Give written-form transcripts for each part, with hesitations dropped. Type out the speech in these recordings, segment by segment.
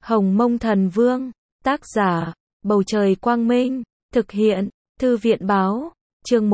Hồng Mông Thần Vương, tác giả, Bầu Trời Quang Minh, thực hiện, Thư viện Báo, chương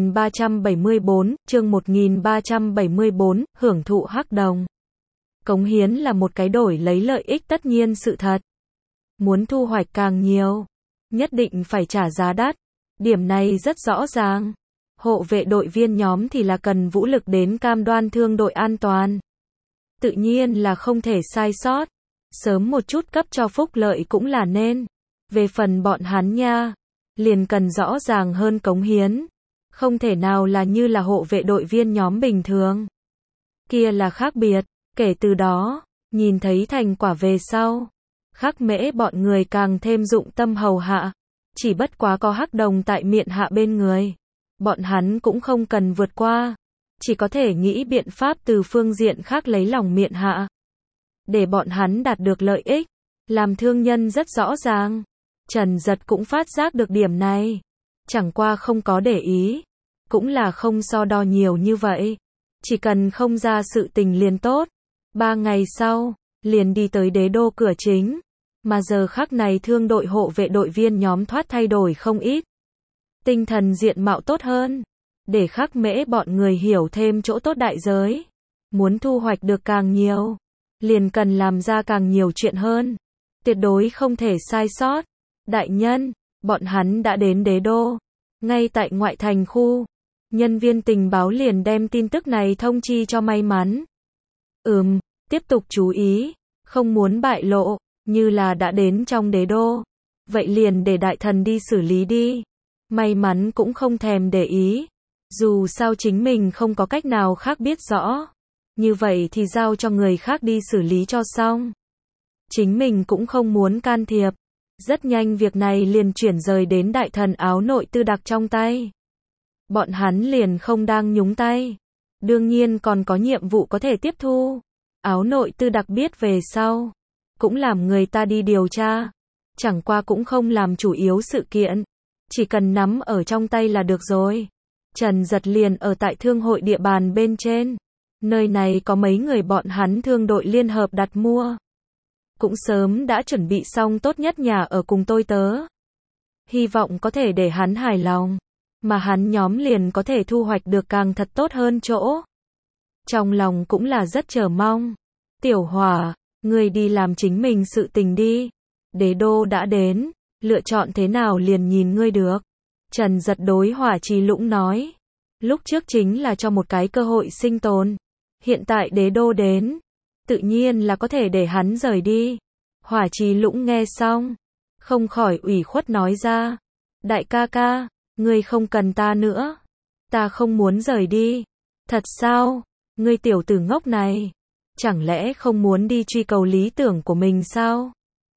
1374, hưởng thụ hắc đồng. Cống hiến là một cái đổi lấy lợi ích tất nhiên sự thật. Muốn thu hoạch càng nhiều, nhất định phải trả giá đắt. Điểm này rất rõ ràng. Hộ vệ đội viên nhóm thì là cần vũ lực đến cam đoan thương đội an toàn. Tự nhiên là không thể sai sót. Sớm một chút cấp cho phúc lợi cũng là nên. Về phần bọn hắn nha, liền cần rõ ràng hơn cống hiến. Không thể nào là như là hộ vệ đội viên nhóm bình thường. Kia là khác biệt. Kể từ đó, nhìn thấy thành quả về sau, Khắc Mễ bọn người càng thêm dụng tâm hầu hạ. Chỉ bất quá có hắc đồng tại miện hạ bên người. Bọn hắn cũng không cần vượt qua. Chỉ có thể nghĩ biện pháp từ phương diện khác lấy lòng miện hạ. Để bọn hắn đạt được lợi ích. Làm thương nhân rất rõ ràng. Trần Giật cũng phát giác được điểm này. Chẳng qua không có để ý. Cũng là không so đo nhiều như vậy. Chỉ cần không ra sự tình liền tốt. 3 ngày sau, liền đi tới đế đô cửa chính. Mà giờ khắc này thương đội hộ vệ đội viên nhóm thoát thay đổi không ít. Tinh thần diện mạo tốt hơn. Để Khắc Mễ bọn người hiểu thêm chỗ tốt đại giới. Muốn thu hoạch được càng nhiều. Liền cần làm ra càng nhiều chuyện hơn. Tuyệt đối không thể sai sót. Đại nhân, bọn hắn đã đến đế đô. Ngay tại ngoại thành khu. Nhân viên tình báo liền đem tin tức này thông chi cho May Mắn. Tiếp tục chú ý. Không muốn bại lộ. Như là đã đến trong đế đô. Vậy liền để đại thần đi xử lý đi. May Mắn cũng không thèm để ý. Dù sao chính mình không có cách nào khác biết rõ. Như vậy thì giao cho người khác đi xử lý cho xong. Chính mình cũng không muốn can thiệp. Rất nhanh việc này liền chuyển rời đến đại thần áo nội tư đặc trong tay. Bọn hắn liền không đang nhúng tay. Đương nhiên còn có nhiệm vụ có thể tiếp thu. Áo nội tư đặc biết về sau. Cũng làm người ta đi điều tra. Chẳng qua cũng không làm chủ yếu sự kiện. Chỉ cần nắm ở trong tay là được rồi. Trần Giật liền ở tại thương hội địa bàn bên trên. Nơi này có mấy người bọn hắn thương đội liên hợp đặt mua. Cũng sớm đã chuẩn bị xong tốt nhất nhà ở cùng tôi tớ. Hy vọng có thể để hắn hài lòng. Mà hắn nhóm liền có thể thu hoạch được càng thật tốt hơn chỗ. Trong lòng cũng là rất chờ mong. Tiểu Hỏa, ngươi đi làm chính mình sự tình đi. Đế đô đã đến, lựa chọn thế nào liền nhìn ngươi được. Trần Giật đối Hỏa Trì Lũng nói. Lúc trước chính là cho một cái cơ hội sinh tồn. Hiện tại đế đô đến. Tự nhiên là có thể để hắn rời đi. Hỏa Trì Lũng nghe xong. Không khỏi ủy khuất nói ra. Đại ca ca, ngươi không cần ta nữa. Ta không muốn rời đi. Thật sao? Ngươi tiểu tử ngốc này. Chẳng lẽ không muốn đi truy cầu lý tưởng của mình sao?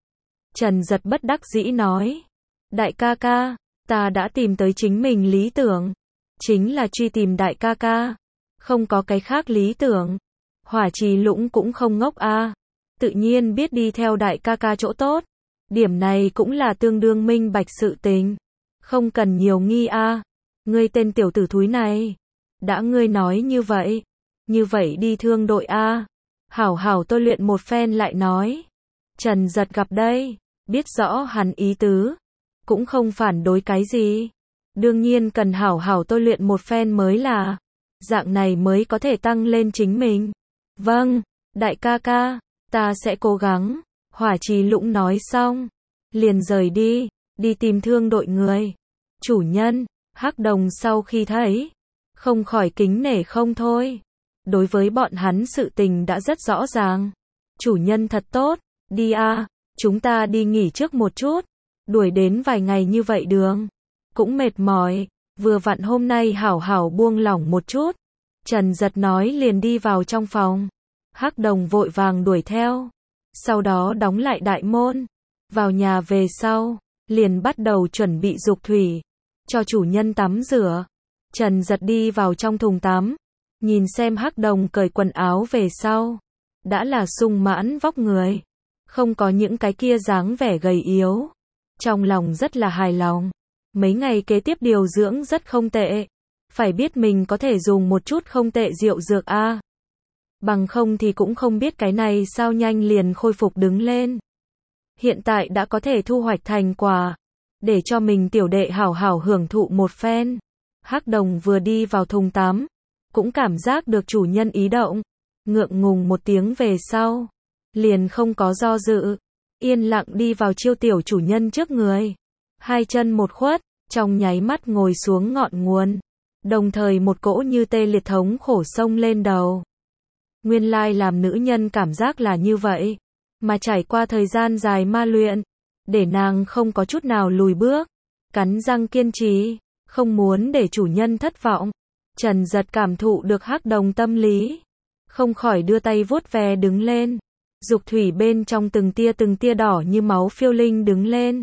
Trần Giật bất đắc dĩ nói. Đại ca ca, ta đã tìm tới chính mình lý tưởng. Chính là truy tìm đại ca ca. Không có cái khác lý tưởng. Hỏa Trì Lũng cũng không ngốc a. Tự nhiên biết đi theo đại ca ca chỗ tốt. Điểm này cũng là tương đương minh bạch sự tình. Không cần nhiều nghi a. Ngươi tên tiểu tử thúi này. Đã ngươi nói như vậy. Như vậy đi thương đội a. Hảo hảo tôi luyện một phen lại nói. Trần Giật gặp đây. Biết rõ hắn ý tứ. Cũng không phản đối cái gì. Đương nhiên cần hảo hảo tôi luyện một phen mới là. Dạng này mới có thể tăng lên chính mình. Vâng, đại ca ca, ta sẽ cố gắng. Hỏa Trì Lũng nói xong. Liền rời đi, đi tìm thương đội người. Chủ nhân, hắc đồng sau khi thấy. Không khỏi kính nể không thôi. Đối với bọn hắn sự tình đã rất rõ ràng. Chủ nhân thật tốt, đi a, chúng ta đi nghỉ trước một chút. Đuổi đến vài ngày như vậy đường. Cũng mệt mỏi, vừa vặn hôm nay hảo hảo buông lỏng một chút. Trần Giật nói liền đi vào trong phòng. Hắc đồng vội vàng đuổi theo. Sau đó đóng lại đại môn. Vào nhà về sau, liền bắt đầu chuẩn bị dục thủy. Cho chủ nhân tắm rửa. Trần Giật đi vào trong thùng tắm. Nhìn xem hắc đồng cởi quần áo về sau. Đã là sung mãn vóc người. Không có những cái kia dáng vẻ gầy yếu. Trong lòng rất là hài lòng. Mấy ngày kế tiếp điều dưỡng rất không tệ. Phải biết mình có thể dùng một chút không tệ rượu dược a. Bằng không thì cũng không biết cái này sao nhanh liền khôi phục đứng lên. hiện tại đã có thể thu hoạch thành quả, để cho mình tiểu đệ hảo hảo hưởng thụ một phen. Hắc Đồng vừa đi vào thùng tắm, cũng cảm giác được chủ nhân ý động, ngượng ngùng một tiếng về sau, liền không có do dự, yên lặng đi vào chiêu tiểu chủ nhân trước người, hai chân một khuất, trong nháy mắt ngồi xuống ngọn nguồn, đồng thời một cỗ như tê liệt thống khổ xông lên đầu. Nguyên lai làm nữ nhân cảm giác là như vậy, mà trải qua thời gian dài ma luyện, để nàng không có chút nào lùi bước, cắn răng kiên trì, không muốn để chủ nhân thất vọng. Trần Giật cảm thụ được Hắc Đồng tâm lý, không khỏi đưa tay vuốt ve đứng lên, dục thủy bên trong từng tia đỏ như máu phiêu linh đứng lên.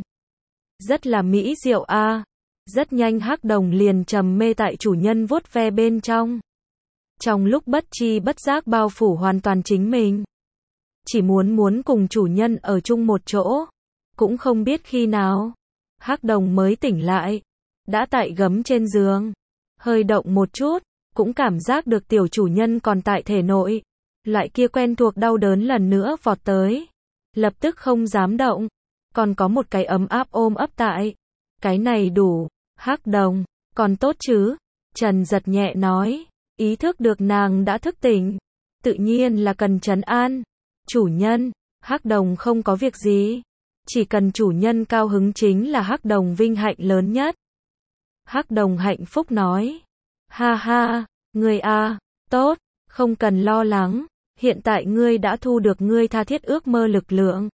Rất là mỹ diệu a. Rất nhanh Hắc Đồng liền trầm mê tại chủ nhân vuốt ve bên trong. Trong lúc bất tri bất giác bao phủ hoàn toàn chính mình. Chỉ muốn cùng chủ nhân ở chung một chỗ. Cũng không biết khi nào, Hắc Đồng mới tỉnh lại. Đã tại gấm trên giường. Hơi động một chút, cũng cảm giác được tiểu chủ nhân còn tại thể nội. Loại kia quen thuộc đau đớn lần nữa vọt tới. Lập tức không dám động. Còn có một cái ấm áp ôm ấp tại. Cái này đủ. Hắc Đồng, còn tốt chứ? Trần Giật nhẹ nói. Ý thức được nàng đã thức tỉnh. Tự nhiên là cần trấn an. Chủ nhân, Hắc Đồng không có việc gì. Chỉ cần chủ nhân cao hứng chính là Hắc Đồng vinh hạnh lớn nhất. Hắc Đồng hạnh phúc nói. Ha ha, ngươi a, tốt, không cần lo lắng. Hiện tại ngươi đã thu được ngươi tha thiết ước mơ lực lượng.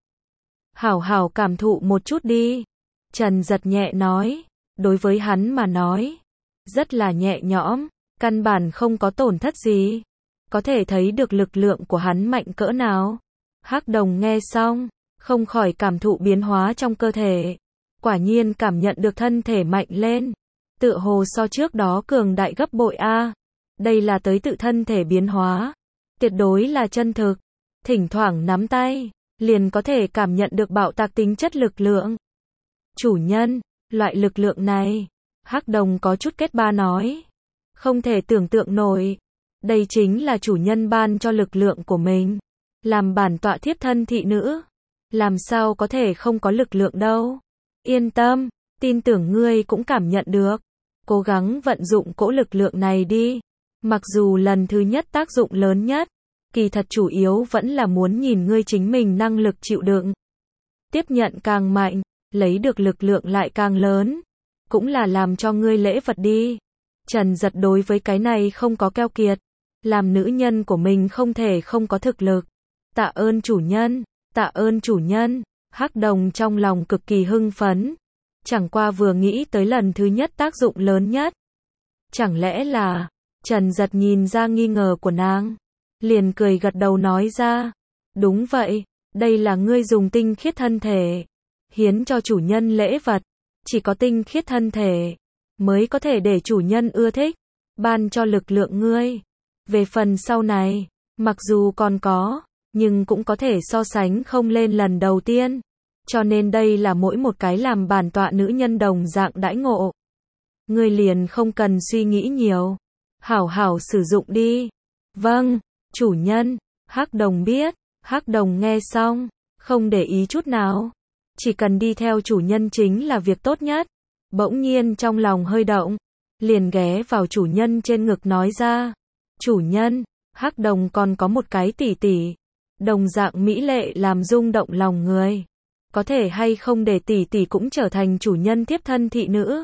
Hảo hảo cảm thụ một chút đi. Trần Giật nhẹ nói. Đối với hắn mà nói, rất là nhẹ nhõm, căn bản không có tổn thất gì. Có thể thấy được lực lượng của hắn mạnh cỡ nào. Hắc Đồng nghe xong, không khỏi cảm thụ biến hóa trong cơ thể. Quả nhiên cảm nhận được thân thể mạnh lên. Tựa hồ so trước đó cường đại gấp bội a. Đây là tới tự thân thể biến hóa. Tuyệt đối là chân thực. Thỉnh thoảng nắm tay, liền có thể cảm nhận được bạo tạc tính chất lực lượng. Chủ nhân, loại lực lượng này, Hắc Đồng có chút kết ba nói. Không thể tưởng tượng nổi. Đây chính là chủ nhân ban cho lực lượng của mình. Làm bản tọa thiếp thân thị nữ. Làm sao có thể không có lực lượng đâu. Yên tâm, tin tưởng ngươi cũng cảm nhận được. Cố gắng vận dụng cỗ lực lượng này đi. Mặc dù lần thứ nhất tác dụng lớn nhất, kỳ thật chủ yếu vẫn là muốn nhìn ngươi chính mình năng lực chịu đựng. Tiếp nhận càng mạnh, lấy được lực lượng lại càng lớn. Cũng là làm cho ngươi lễ vật đi. Trần Giật đối với cái này không có keo kiệt. Làm nữ nhân của mình không thể không có thực lực. Tạ ơn chủ nhân, tạ ơn chủ nhân. Hắc Đồng trong lòng cực kỳ hưng phấn. Chẳng qua vừa nghĩ tới lần thứ nhất tác dụng lớn nhất. Chẳng lẽ là, Trần Giật nhìn ra nghi ngờ của nàng. Liền cười gật đầu nói ra. Đúng vậy, đây là ngươi dùng tinh khiết thân thể. Hiến cho chủ nhân lễ vật. Chỉ có tinh khiết thân thể mới có thể để chủ nhân ưa thích. Ban cho lực lượng ngươi. Về phần sau này, mặc dù còn có, nhưng cũng có thể so sánh không lên lần đầu tiên. Cho nên đây là mỗi một cái làm bản tọa nữ nhân đồng dạng đãi ngộ. Ngươi liền không cần suy nghĩ nhiều. Hảo hảo sử dụng đi. Vâng, chủ nhân. Hắc Đồng biết. Hắc Đồng nghe xong, không để ý chút nào. Chỉ cần đi theo chủ nhân chính là việc tốt nhất. Bỗng nhiên trong lòng hơi động. Liền ghé vào chủ nhân trên ngực nói ra. Chủ nhân, Hắc Đồng còn có một cái tỷ tỷ. Đồng dạng mỹ lệ làm rung động lòng người. Có thể hay không để tỷ tỷ cũng trở thành chủ nhân thiếp thân thị nữ.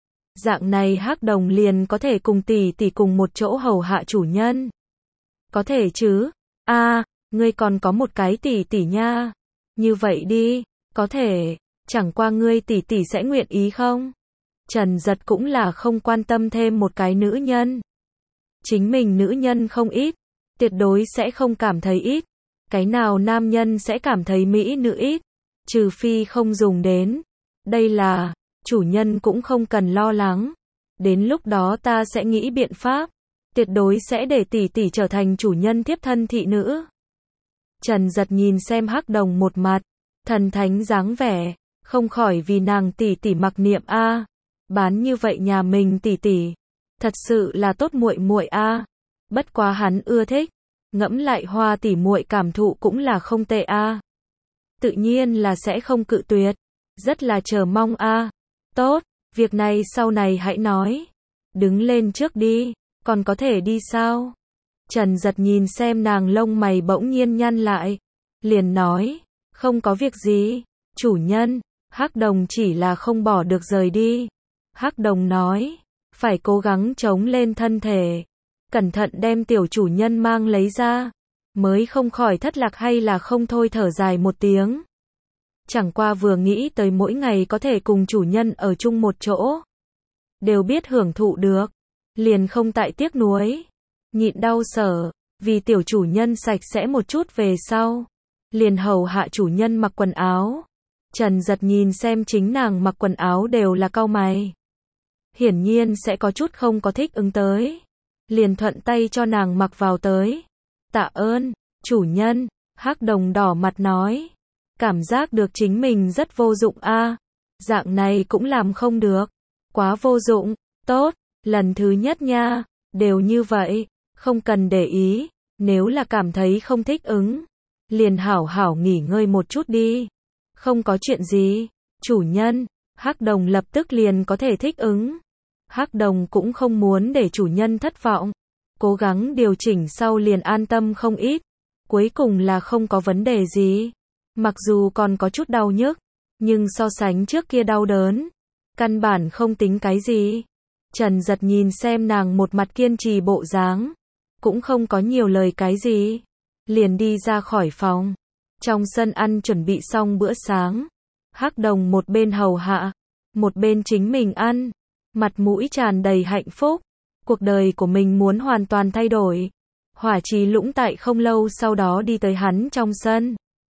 Dạng này Hắc Đồng liền có thể cùng tỷ tỷ cùng một chỗ hầu hạ chủ nhân. Có thể chứ? A, ngươi còn có một cái tỷ tỷ nha. Như vậy đi, có thể, chẳng qua ngươi tỷ tỷ sẽ nguyện ý không? Trần Giật cũng là không quan tâm thêm một cái nữ nhân. Chính mình nữ nhân không ít, tuyệt đối sẽ không cảm thấy ít. Cái nào nam nhân sẽ cảm thấy mỹ nữ ít, trừ phi không dùng đến. Đây là, chủ nhân cũng không cần lo lắng. Đến lúc đó ta sẽ nghĩ biện pháp, tuyệt đối sẽ để tỷ tỷ trở thành chủ nhân thiếp thân thị nữ. Trần Giật nhìn xem Hắc Đồng một mặt, thần thánh dáng vẻ, không khỏi vì nàng tỷ tỷ mặc niệm a. Bán như vậy nhà mình tỷ tỷ, thật sự là tốt muội muội a. Bất quá hắn ưa thích, ngẫm lại Hoa tỷ muội cảm thụ cũng là không tệ a. tự nhiên là sẽ không cự tuyệt. Rất là chờ mong a. Tốt, việc này sau này hãy nói. Đứng lên trước đi, còn có thể đi sao? Trần Giật nhìn xem nàng lông mày bỗng nhiên nhăn lại. Liền nói, không có việc gì, chủ nhân. Hắc Đồng chỉ là không bỏ được rời đi. Hắc Đồng nói, phải cố gắng chống lên thân thể. Cẩn thận đem tiểu chủ nhân mang lấy ra. Mới không khỏi thất lạc hay là không thôi thở dài một tiếng. Chẳng qua vừa nghĩ tới mỗi ngày có thể cùng chủ nhân ở chung một chỗ. Đều biết hưởng thụ được. Liền không tại tiếc nuối. Nhịn đau sở. Vì tiểu chủ nhân sạch sẽ một chút về sau. Liền hầu hạ chủ nhân mặc quần áo. Trần Giật nhìn xem chính nàng mặc quần áo đều là cau mày. Hiển nhiên sẽ có chút không có thích ứng tới. Liền thuận tay cho nàng mặc vào tới. Tạ ơn, chủ nhân. Hắc Đồng đỏ mặt nói. Cảm giác được chính mình rất vô dụng a. Dạng này cũng làm không được. Quá vô dụng. Tốt, lần thứ nhất nha. Đều như vậy. Không cần để ý. Nếu là cảm thấy không thích ứng. Liền hảo hảo nghỉ ngơi một chút đi. Không có chuyện gì. Chủ nhân. Hắc Đồng lập tức liền có thể thích ứng. Hắc Đồng cũng không muốn để chủ nhân thất vọng. Cố gắng điều chỉnh sau liền an tâm không ít. Cuối cùng là không có vấn đề gì. Mặc dù còn có chút đau nhức, nhưng so sánh trước kia đau đớn, căn bản không tính cái gì. Trần Giật nhìn xem nàng một mặt kiên trì bộ dáng, cũng không có nhiều lời cái gì. Liền đi ra khỏi phòng. Trong sân ăn chuẩn bị xong bữa sáng. Hắc Đồng một bên hầu hạ, một bên chính mình ăn. Mặt mũi tràn đầy hạnh phúc. Cuộc đời của mình muốn hoàn toàn thay đổi. Hỏa Trì Lũng tại không lâu sau đó đi tới hắn trong sân.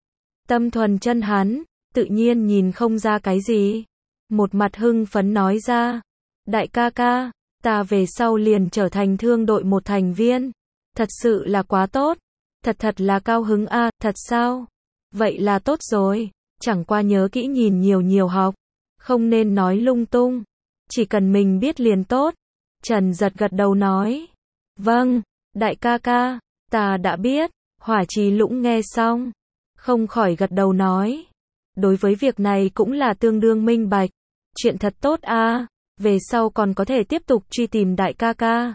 Tâm Thuần chân hắn, tự nhiên nhìn không ra cái gì. Một mặt hưng phấn nói ra. Đại ca ca, ta về sau liền trở thành thương đội một thành viên. Thật sự là quá tốt. Thật là cao hứng a. Thật sao? Vậy là tốt rồi. Chẳng qua nhớ kỹ nhìn nhiều học. Không nên nói lung tung. Chỉ cần mình biết liền tốt. Trần Giật gật đầu nói. Vâng, đại ca ca, ta đã biết. Hỏa Trì Lũng nghe xong, không khỏi gật đầu nói. Đối với việc này cũng là tương đương minh bạch. Chuyện thật tốt a. Về sau còn có thể tiếp tục truy tìm đại ca ca.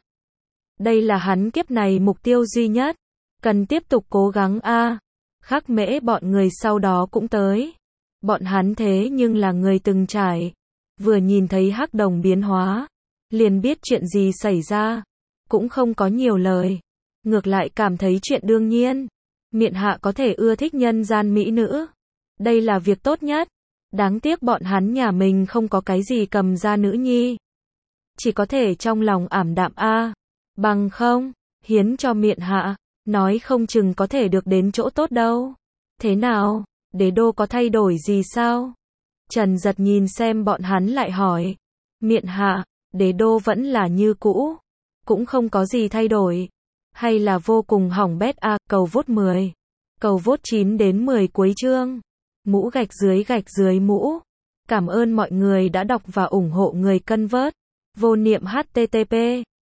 Đây là hắn kiếp này mục tiêu duy nhất. Cần tiếp tục cố gắng a. Khắc Mễ bọn người sau đó cũng tới. Bọn hắn thế nhưng là người từng trải. Vừa nhìn thấy Hắc Đồng biến hóa, liền biết chuyện gì xảy ra. Cũng không có nhiều lời. Ngược lại cảm thấy chuyện đương nhiên. Miện hạ có thể ưa thích nhân gian mỹ nữ. Đây là việc tốt nhất. Đáng tiếc bọn hắn nhà mình không có cái gì cầm ra nữ nhi. Chỉ có thể trong lòng ảm đạm a. Bằng không, hiến cho miện hạ. Nói không chừng có thể được đến chỗ tốt đâu. Thế nào, đế đô có thay đổi gì sao? Trần Giật nhìn xem bọn hắn lại hỏi. Miện hạ, đế đô vẫn là như cũ. Cũng không có gì thay đổi. Hay là vô cùng hỏng bét a. Cầu vote 10. Cầu vote 9 đến 10 cuối chương. Mũ gạch dưới mũ. Cảm ơn mọi người đã đọc và ủng hộ người cân vớt. Vô niệm http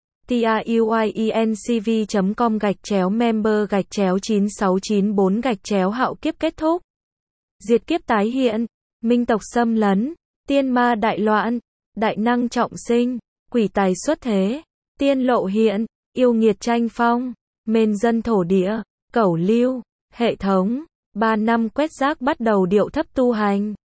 truyencv.com/member/9694 hạo kiếp kết thúc. Diệt kiếp tái hiện. Minh tộc xâm lấn. Tiên ma đại loạn. Đại năng trọng sinh. Quỷ tài xuất thế. Tiên lộ hiện. Yêu nghiệt tranh phong. Mên dân thổ địa. Cẩu lưu. Hệ thống. 3 năm quét rác bắt đầu điệu thấp tu hành.